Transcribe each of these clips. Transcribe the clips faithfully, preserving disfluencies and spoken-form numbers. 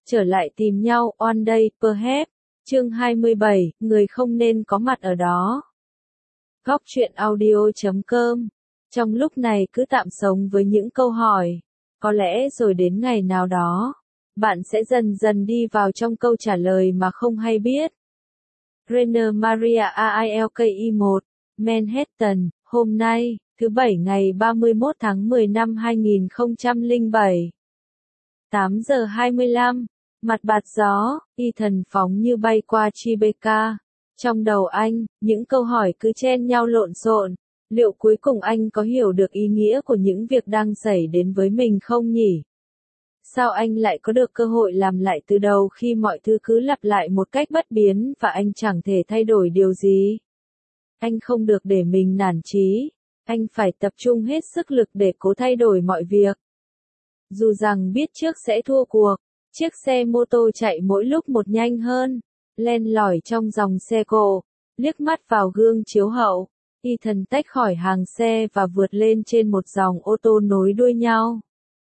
Trở lại tìm nhau, One Day, Perhaps. Chương hai mươi bảy, người không nên có mặt ở đó. Góc truyện audio chấm com. Trong lúc này cứ tạm sống với những câu hỏi. Có lẽ rồi đến ngày nào đó, bạn sẽ dần dần đi vào trong câu trả lời mà không hay biết. Rainer Maria Rilke một, Manhattan, hôm nay, thứ Bảy ngày ba mươi mốt tháng mười năm hai nghìn không trăm lẻ bảy. tám giờ hai mươi lăm, mặt bạt gió, Ethan phóng như bay qua Tribeca. Trong đầu anh, những câu hỏi cứ chen nhau lộn xộn. Liệu cuối cùng anh có hiểu được ý nghĩa của những việc đang xảy đến với mình không nhỉ? Sao anh lại có được cơ hội làm lại từ đầu khi mọi thứ cứ lặp lại một cách bất biến và anh chẳng thể thay đổi điều gì? Anh không được để mình nản chí. Anh phải tập trung hết sức lực để cố thay đổi mọi việc. Dù rằng biết trước sẽ thua cuộc, chiếc xe mô tô chạy mỗi lúc một nhanh hơn, len lỏi trong dòng xe cộ, liếc mắt vào gương chiếu hậu, Ethan tách khỏi hàng xe và vượt lên trên một dòng ô tô nối đuôi nhau.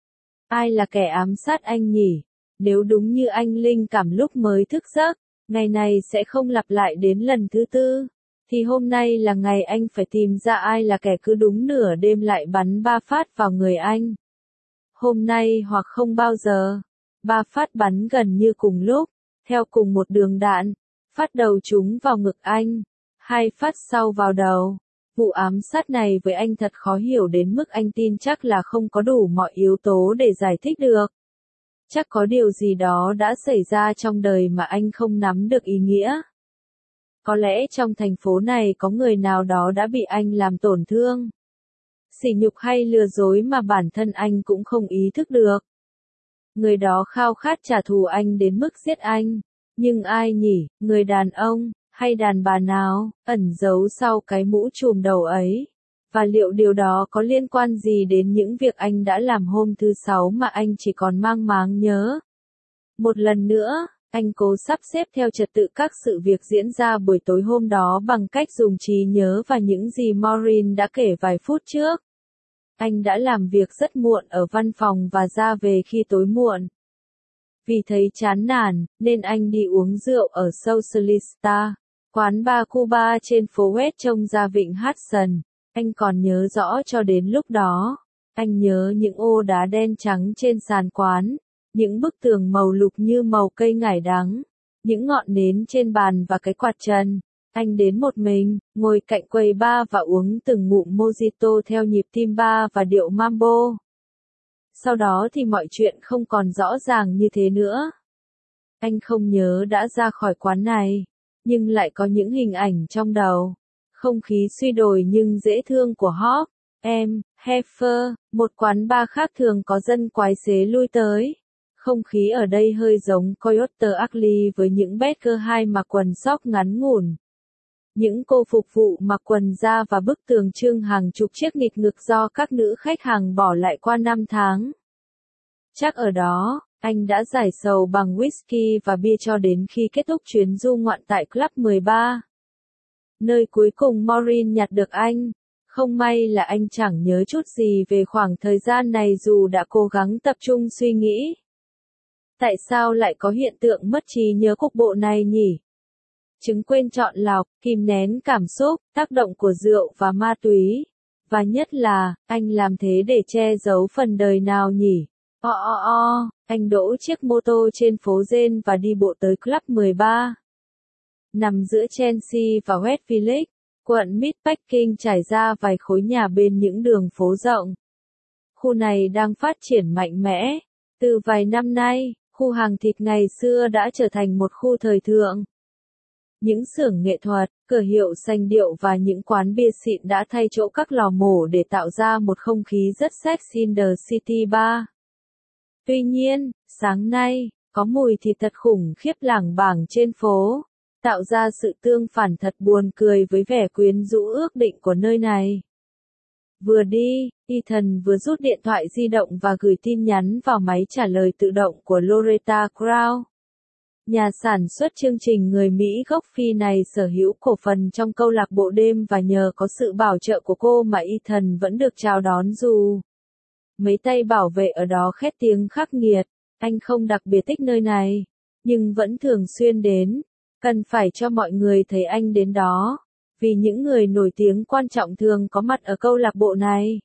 Ai là kẻ ám sát anh nhỉ? Nếu đúng như anh linh cảm lúc mới thức giấc, ngày này sẽ không lặp lại đến lần thứ tư, thì hôm nay là ngày anh phải tìm ra ai là kẻ cứ đúng nửa đêm lại bắn ba phát vào người anh. Hôm nay hoặc không bao giờ. Ba phát bắn gần như cùng lúc, theo cùng một đường đạn. Phát đầu trúng vào ngực anh, hai phát sau vào đầu. Vụ ám sát này với anh thật khó hiểu đến mức anh tin chắc là không có đủ mọi yếu tố để giải thích được. Chắc có điều gì đó đã xảy ra trong đời mà anh không nắm được ý nghĩa. Có lẽ trong thành phố này có người nào đó đã bị anh làm tổn thương, sỉ nhục hay lừa dối mà bản thân anh cũng không ý thức được. Người đó khao khát trả thù anh đến mức giết anh. Nhưng ai nhỉ, người đàn ông, hay đàn bà nào, ẩn giấu sau cái mũ trùm đầu ấy? Và liệu điều đó có liên quan gì đến những việc anh đã làm hôm thứ Sáu mà anh chỉ còn mang máng nhớ? Một lần nữa, anh cố sắp xếp theo trật tự các sự việc diễn ra buổi tối hôm đó bằng cách dùng trí nhớ và những gì Maureen đã kể vài phút trước. Anh đã làm việc rất muộn ở văn phòng và ra về khi tối muộn. Vì thấy chán nản, nên anh đi uống rượu ở Socialista, quán bar Cuba trên phố West trông ra vịnh Hudson. Anh còn nhớ rõ cho đến lúc đó. Anh nhớ những ô đá đen trắng trên sàn quán, những bức tường màu lục như màu cây ngải đắng, những ngọn nến trên bàn và cái quạt trần. Anh đến một mình, ngồi cạnh quầy bar và uống từng ngụm mojito theo nhịp tim bar và điệu mambo. Sau đó thì mọi chuyện không còn rõ ràng như thế nữa. Anh không nhớ đã ra khỏi quán này, nhưng lại có những hình ảnh trong đầu. Không khí suy đồi nhưng dễ thương của Hawk, em, Heifer, một quán bar khác thường có dân quái xế lui tới. Không khí ở đây hơi giống Coyote Ugly với những Becker hai mặc quần sóc ngắn ngủn. Những cô phục vụ mặc quần da và bức tường trưng hàng chục chiếc nghịch ngực do các nữ khách hàng bỏ lại qua năm tháng. Chắc ở đó, anh đã giải sầu bằng whisky và bia cho đến khi kết thúc chuyến du ngoạn tại Club mười ba. Nơi cuối cùng Maureen nhặt được anh. Không may là anh chẳng nhớ chút gì về khoảng thời gian này dù đã cố gắng tập trung suy nghĩ. Tại sao lại có hiện tượng mất trí nhớ cục bộ này nhỉ? Chứng quên chọn lọc, kìm nén cảm xúc, tác động của rượu và ma túy. Và nhất là, anh làm thế để che giấu phần đời nào nhỉ? O o o, anh đỗ chiếc mô tô trên phố Jane và đi bộ tới Club mười ba. Nằm giữa Chelsea và West Village, quận Meatpacking trải ra vài khối nhà bên những đường phố rộng. Khu này đang phát triển mạnh mẽ. Từ vài năm nay, khu hàng thịt ngày xưa đã trở thành một khu thời thượng. Những xưởng nghệ thuật, cửa hiệu sành điệu và những quán bia xịn đã thay chỗ các lò mổ để tạo ra một không khí rất sex in the city bar. Tuy nhiên, sáng nay, có mùi thịt thật khủng khiếp lảng bảng trên phố, tạo ra sự tương phản thật buồn cười với vẻ quyến rũ ước định của nơi này. Vừa đi, Ethan vừa rút điện thoại di động và gửi tin nhắn vào máy trả lời tự động của Loretta Crow. Nhà sản xuất chương trình người Mỹ gốc Phi này sở hữu cổ phần trong câu lạc bộ đêm và nhờ có sự bảo trợ của cô mà Ethan vẫn được chào đón dù mấy tay bảo vệ ở đó khét tiếng khắc nghiệt. Anh không đặc biệt thích nơi này, nhưng vẫn thường xuyên đến. Cần phải cho mọi người thấy anh đến đó, vì những người nổi tiếng quan trọng thường có mặt ở câu lạc bộ này.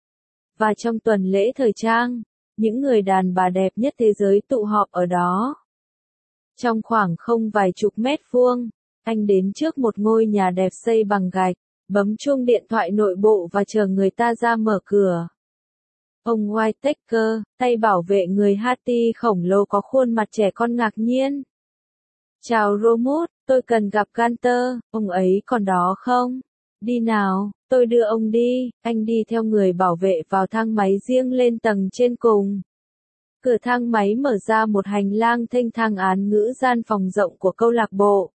Và trong tuần lễ thời trang, những người đàn bà đẹp nhất thế giới tụ họp ở đó. Trong khoảng không vài chục mét vuông, anh đến trước một ngôi nhà đẹp xây bằng gạch, bấm chuông điện thoại nội bộ và chờ người ta ra mở cửa. Ông Whittaker, tay bảo vệ người Haiti khổng lồ có khuôn mặt trẻ con ngạc nhiên. Chào Romut, tôi cần gặp Gunter, ông ấy còn đó không? Đi nào, tôi đưa ông đi. Anh đi theo người bảo vệ vào thang máy riêng lên tầng trên cùng. Cửa thang máy mở ra một hành lang thênh thang án ngữ gian phòng rộng của câu lạc bộ.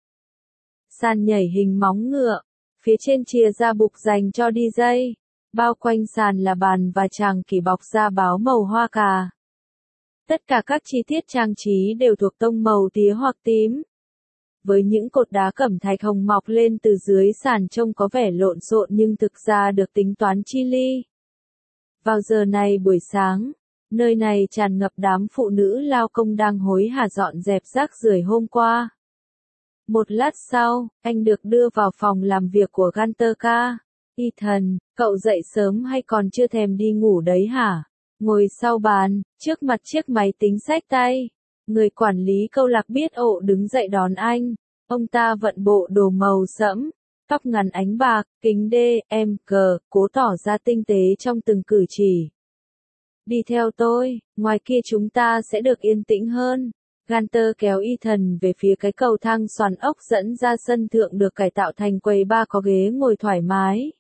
Sàn nhảy hình móng ngựa, phía trên chìa ra bục dành cho đi jây. Bao quanh sàn là bàn và tràng kỷ bọc da báo màu hoa cà. Tất cả các chi tiết trang trí đều thuộc tông màu tía hoặc tím. Với những cột đá cẩm thạch hồng mọc lên từ dưới sàn trông có vẻ lộn xộn nhưng thực ra được tính toán chi li. Vào giờ này buổi sáng, nơi này tràn ngập đám phụ nữ lao công đang hối hả dọn dẹp rác rưởi hôm qua. Một lát sau, anh được đưa vào phòng làm việc của Gunter K. Ethan, cậu dậy sớm hay còn chưa thèm đi ngủ đấy hả? Ngồi sau bàn, trước mặt chiếc máy tính xách tay. Người quản lý câu lạc biết ộ đứng dậy đón anh. Ông ta vận bộ đồ màu sẫm, tóc ngắn ánh bạc, kính đê, em, cờ, cố tỏ ra tinh tế trong từng cử chỉ. Đi theo tôi, ngoài kia chúng ta sẽ được yên tĩnh hơn. Gunter kéo Ethan về phía cái cầu thang xoắn ốc dẫn ra sân thượng được cải tạo thành quầy bar có ghế ngồi thoải mái.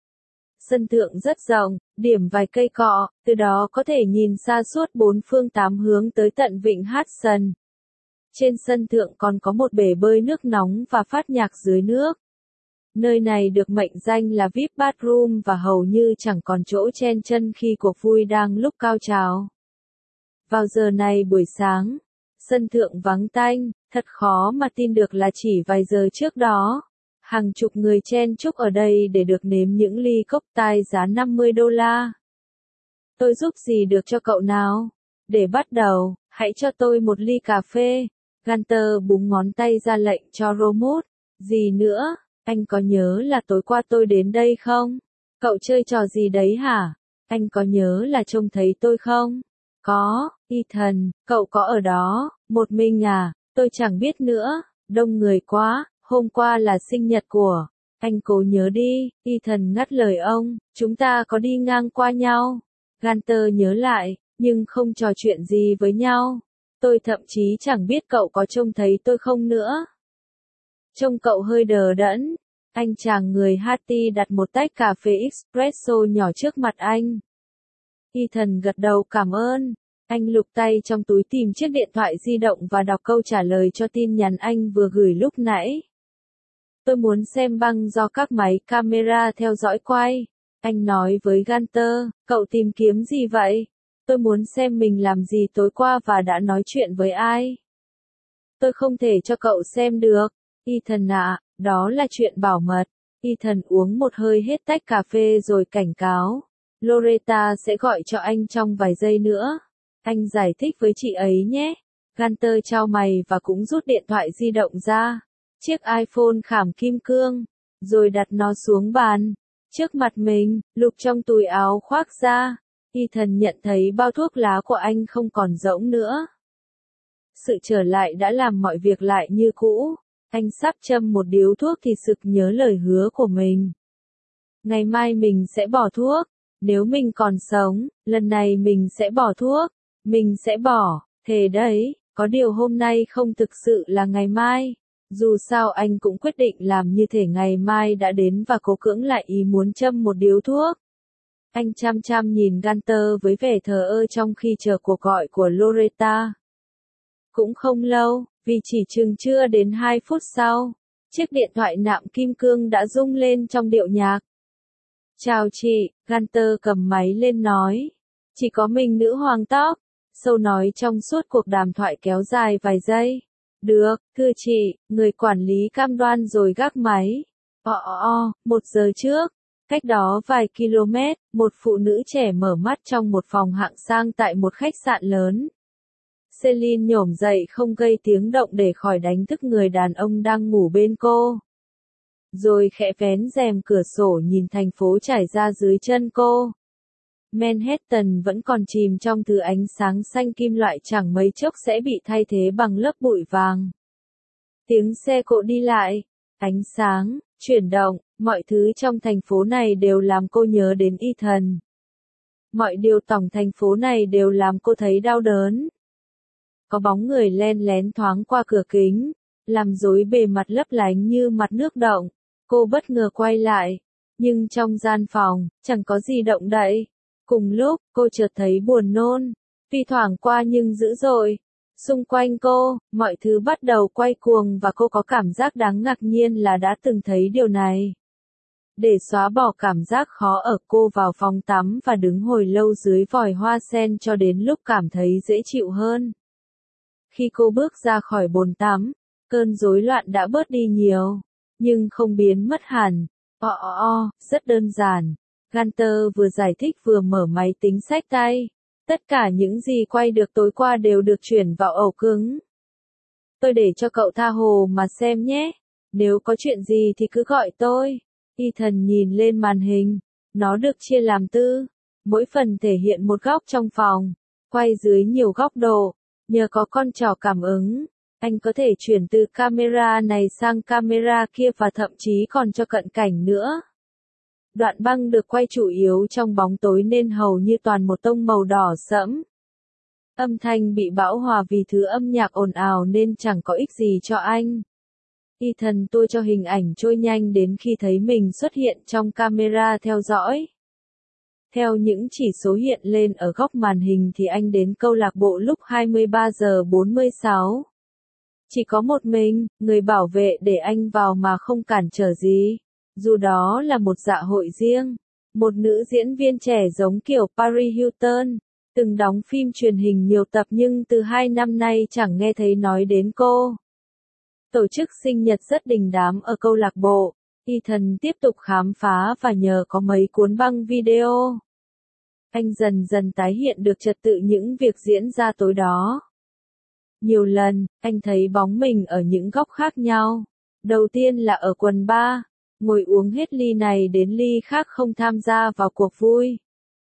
Sân thượng rất rộng, điểm vài cây cọ, từ đó có thể nhìn xa suốt bốn phương tám hướng tới tận vịnh Hudson. Trên sân thượng còn có một bể bơi nước nóng và phát nhạc dưới nước. Nơi này được mệnh danh là vi ai pi Bathroom và hầu như chẳng còn chỗ chen chân khi cuộc vui đang lúc cao trào. Vào giờ này buổi sáng, sân thượng vắng tanh, thật khó mà tin được là chỉ vài giờ trước đó. Hàng chục người chen chúc ở đây để được nếm những ly cocktail giá năm mươi đô la. Tôi giúp gì được cho cậu nào? Để bắt đầu, hãy cho tôi một ly cà phê. Gunter búng ngón tay ra lệnh cho Romut. Gì nữa? Anh có nhớ là tối qua tôi đến đây không? Cậu chơi trò gì đấy hả? Anh có nhớ là trông thấy tôi không? Có, Ethan, cậu có ở đó, một mình à? Tôi chẳng biết nữa, đông người quá. Hôm qua là sinh nhật của, anh cố nhớ đi, Ethan ngắt lời ông, chúng ta có đi ngang qua nhau. Gunter nhớ lại, nhưng không trò chuyện gì với nhau. Tôi thậm chí chẳng biết cậu có trông thấy tôi không nữa. Trông cậu hơi đờ đẫn. Anh chàng người Haiti đặt một tách cà phê espresso nhỏ trước mặt anh. Ethan gật đầu cảm ơn. Anh lục tay trong túi tìm chiếc điện thoại di động và đọc câu trả lời cho tin nhắn anh vừa gửi lúc nãy. Tôi muốn xem băng do các máy camera theo dõi quay. Anh nói với Gunter, cậu tìm kiếm gì vậy? Tôi muốn xem mình làm gì tối qua và đã nói chuyện với ai. Tôi không thể cho cậu xem được. Ethan ạ, đó là chuyện bảo mật. Ethan uống một hơi hết tách cà phê rồi cảnh cáo. Loretta sẽ gọi cho anh trong vài giây nữa. Anh giải thích với chị ấy nhé. Gunter chau mày và cũng rút điện thoại di động ra. Chiếc iPhone khảm kim cương. Rồi đặt nó xuống bàn. Trước mặt mình, lục trong túi áo khoác ra. Ethan nhận thấy bao thuốc lá của anh không còn rỗng nữa. Sự trở lại đã làm mọi việc lại như cũ. Anh sắp châm một điếu thuốc thì sực nhớ lời hứa của mình. Ngày mai mình sẽ bỏ thuốc. Nếu mình còn sống, lần này mình sẽ bỏ thuốc. Mình sẽ bỏ, thề đấy, có điều hôm nay không thực sự là ngày mai. Dù sao anh cũng quyết định làm như thể ngày mai đã đến và cố cưỡng lại ý muốn châm một điếu thuốc. Anh chăm chăm nhìn Gunter với vẻ thờ ơ trong khi chờ cuộc gọi của Loretta. Cũng không lâu, vì chỉ chừng chưa đến hai phút sau, chiếc điện thoại nạm kim cương đã rung lên trong điệu nhạc. Chào chị, Gunter cầm máy lên nói. Chỉ có mình nữ hoàng tóc. Sâu nói trong suốt cuộc đàm thoại kéo dài vài giây. Được, thưa chị, người quản lý cam đoan rồi gác máy. Ồ, ồ, một giờ trước. Cách đó vài km, một phụ nữ trẻ mở mắt trong một phòng hạng sang tại một khách sạn lớn. Celine nhổm dậy không gây tiếng động để khỏi đánh thức người đàn ông đang ngủ bên cô. Rồi khẽ vén rèm cửa sổ nhìn thành phố trải ra dưới chân cô. Manhattan vẫn còn chìm trong thứ ánh sáng xanh kim loại chẳng mấy chốc sẽ bị thay thế bằng lớp bụi vàng. Tiếng xe cộ đi lại, ánh sáng, chuyển động, mọi thứ trong thành phố này đều làm cô nhớ đến Ethan. Mọi điều tổng thành phố này đều làm cô thấy đau đớn. Có bóng người len lén thoáng qua cửa kính, làm rối bề mặt lấp lánh như mặt nước động. Cô bất ngờ quay lại, nhưng trong gian phòng, chẳng có gì động đậy. Cùng lúc, cô chợt thấy buồn nôn, tuy thoảng qua nhưng dữ dội. Xung quanh cô, mọi thứ bắt đầu quay cuồng và cô có cảm giác đáng ngạc nhiên là đã từng thấy điều này. Để xóa bỏ cảm giác khó ở, cô vào phòng tắm và đứng hồi lâu dưới vòi hoa sen cho đến lúc cảm thấy dễ chịu hơn. Khi cô bước ra khỏi bồn tắm, cơn rối loạn đã bớt đi nhiều, nhưng không biến mất hẳn. O o o, rất đơn giản. Gunter vừa giải thích vừa mở máy tính xách tay. Tất cả những gì quay được tối qua đều được chuyển vào ổ cứng. Tôi để cho cậu tha hồ mà xem nhé. Nếu có chuyện gì thì cứ gọi tôi. Ethan nhìn lên màn hình. Nó được chia làm tư. Mỗi phần thể hiện một góc trong phòng. Quay dưới nhiều góc độ. Nhờ có con trỏ cảm ứng, anh có thể chuyển từ camera này sang camera kia và thậm chí còn cho cận cảnh nữa. Đoạn băng được quay chủ yếu trong bóng tối nên hầu như toàn một tông màu đỏ sẫm. Âm thanh bị bão hòa vì thứ âm nhạc ồn ào nên chẳng có ích gì cho anh. Ethan tôi cho hình ảnh trôi nhanh đến khi thấy mình xuất hiện trong camera theo dõi. Theo những chỉ số hiện lên ở góc màn hình thì anh đến câu lạc bộ lúc hai mươi ba giờ bốn mươi sáu. Chỉ có một mình, người bảo vệ để anh vào mà không cản trở gì. Dù đó là một dạ hội riêng. Một nữ diễn viên trẻ giống kiểu Paris Hilton, từng đóng phim truyền hình nhiều tập nhưng từ hai năm nay chẳng nghe thấy nói đến cô. Tổ chức sinh nhật rất đình đám ở câu lạc bộ. Ethan tiếp tục khám phá và nhờ có mấy cuốn băng video, anh dần dần tái hiện được trật tự những việc diễn ra tối đó. Nhiều lần, anh thấy bóng mình ở những góc khác nhau. Đầu tiên là ở quần bar, ngồi uống hết ly này đến ly khác không tham gia vào cuộc vui.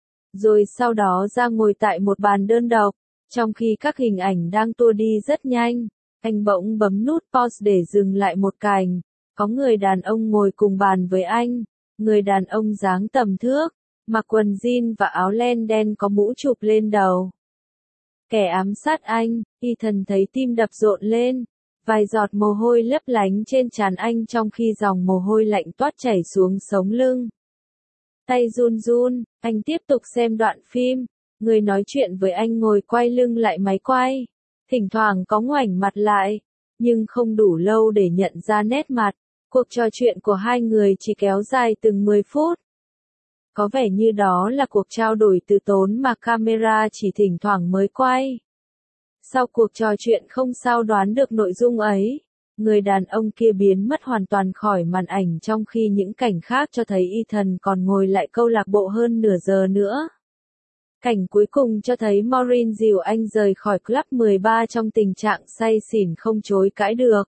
Rồi sau đó ra ngồi tại một bàn đơn độc, trong khi các hình ảnh đang tua đi rất nhanh. Anh bỗng bấm nút pause để dừng lại một cảnh. Có người đàn ông ngồi cùng bàn với anh. Người đàn ông dáng tầm thước, mặc quần jean và áo len đen có mũ chụp lên đầu. Kẻ ám sát anh, Ethan thấy tim đập rộn lên. Vài giọt mồ hôi lấp lánh trên trán anh trong khi dòng mồ hôi lạnh toát chảy xuống sống lưng. Tay run run, anh tiếp tục xem đoạn phim. Người nói chuyện với anh ngồi quay lưng lại máy quay. Thỉnh thoảng có ngoảnh mặt lại, nhưng không đủ lâu để nhận ra nét mặt. Cuộc trò chuyện của hai người chỉ kéo dài từng mười phút. Có vẻ như đó là cuộc trao đổi từ tốn mà camera chỉ thỉnh thoảng mới quay. Sau cuộc trò chuyện không sao đoán được nội dung ấy, người đàn ông kia biến mất hoàn toàn khỏi màn ảnh trong khi những cảnh khác cho thấy Ethan còn ngồi lại câu lạc bộ hơn nửa giờ nữa. Cảnh cuối cùng cho thấy Maureen dìu anh rời khỏi Club mười ba trong tình trạng say xỉn không chối cãi được.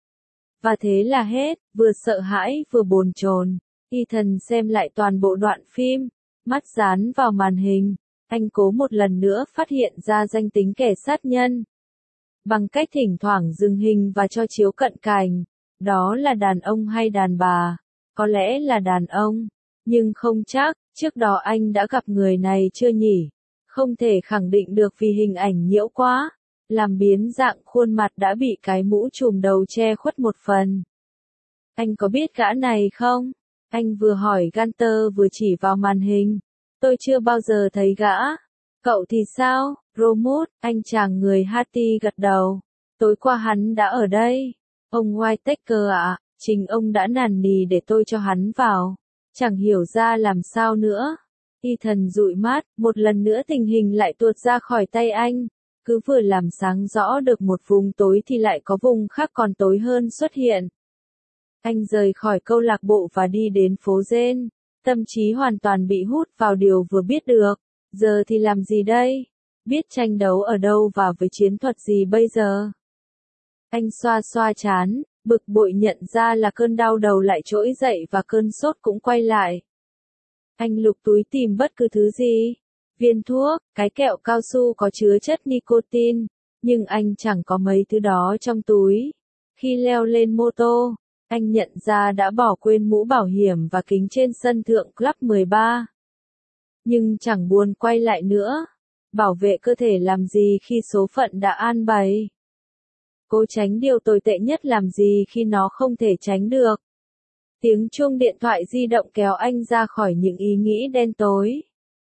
Và thế là hết, vừa sợ hãi vừa bồn chồn. Ethan xem lại toàn bộ đoạn phim, mắt dán vào màn hình. Anh cố một lần nữa phát hiện ra danh tính kẻ sát nhân. Bằng cách thỉnh thoảng dừng hình và cho chiếu cận cảnh. Đó là đàn ông hay đàn bà? Có lẽ là đàn ông. Nhưng không chắc, trước đó anh đã gặp người này chưa nhỉ? Không thể khẳng định được vì hình ảnh nhiễu quá. Làm biến dạng khuôn mặt đã bị cái mũ trùm đầu che khuất một phần. Anh có biết gã này không? Anh vừa hỏi Gunter vừa chỉ vào màn hình. Tôi chưa bao giờ thấy gã. Cậu thì sao, Romut? Anh chàng người Haiti gật đầu. Tối qua hắn đã ở đây. Ông Whittaker ạ, chính ông đã nài nỉ để tôi cho hắn vào. Chẳng hiểu ra làm sao nữa. Ethan dụi mắt, một lần nữa tình hình lại tuột ra khỏi tay anh. Cứ vừa làm sáng rõ được một vùng tối thì lại có vùng khác còn tối hơn xuất hiện. Anh rời khỏi câu lạc bộ và đi đến phố Gen. Tâm trí hoàn toàn bị hút vào điều vừa biết được. Giờ thì làm gì đây? Biết tranh đấu ở đâu và với chiến thuật gì bây giờ? Anh xoa xoa trán, bực bội nhận ra là cơn đau đầu lại trỗi dậy và cơn sốt cũng quay lại. Anh lục túi tìm bất cứ thứ gì. Viên thuốc, cái kẹo cao su có chứa chất nicotine, nhưng anh chẳng có mấy thứ đó trong túi. Khi leo lên mô tô, anh nhận ra đã bỏ quên mũ bảo hiểm và kính trên sân thượng Club mười ba. Nhưng chẳng buồn quay lại nữa. Bảo vệ cơ thể làm gì khi số phận đã an bày? Cố tránh điều tồi tệ nhất làm gì khi nó không thể tránh được? Tiếng chuông điện thoại di động kéo anh ra khỏi những ý nghĩ đen tối.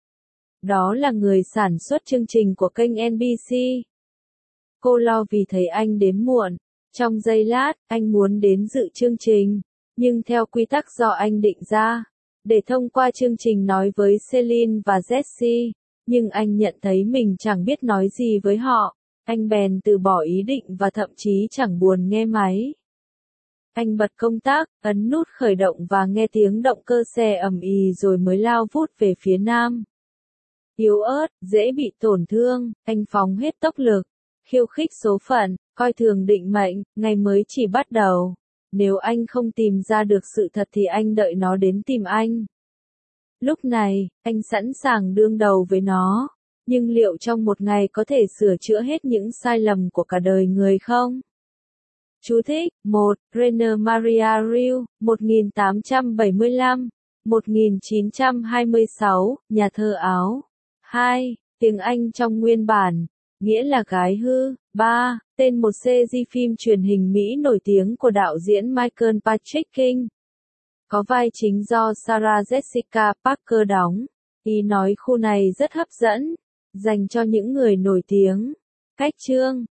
Đó là người sản xuất chương trình của kênh en bê xê. Cô lo vì thấy anh đến muộn. Trong giây lát, anh muốn đến dự chương trình, nhưng theo quy tắc do anh định ra, để thông qua chương trình nói với Celine và Jessie, nhưng anh nhận thấy mình chẳng biết nói gì với họ, anh bèn từ bỏ ý định và thậm chí chẳng buồn nghe máy. Anh bật công tắc, ấn nút khởi động và nghe tiếng động cơ xe ầm ĩ rồi mới lao vút về phía nam. Yếu ớt, dễ bị tổn thương, anh phóng hết tốc lực, khiêu khích số phận, coi thường định mệnh, ngày mới chỉ bắt đầu. Nếu anh không tìm ra được sự thật thì anh đợi nó đến tìm anh. Lúc này, anh sẵn sàng đương đầu với nó. Nhưng liệu trong một ngày có thể sửa chữa hết những sai lầm của cả đời người không? Chú thích: một. Rainer Maria Rilke, một nghìn tám trăm bảy mươi lăm đến một nghìn chín trăm hai mươi sáu, nhà thơ Áo. hai. Tiếng Anh trong nguyên bản, nghĩa là gái hư. ba. Tên một series phim truyền hình Mỹ nổi tiếng của đạo diễn Michael Patrick King. Có vai chính do Sarah Jessica Parker đóng. Ý nói khu này rất hấp dẫn, dành cho những người nổi tiếng. Cách chương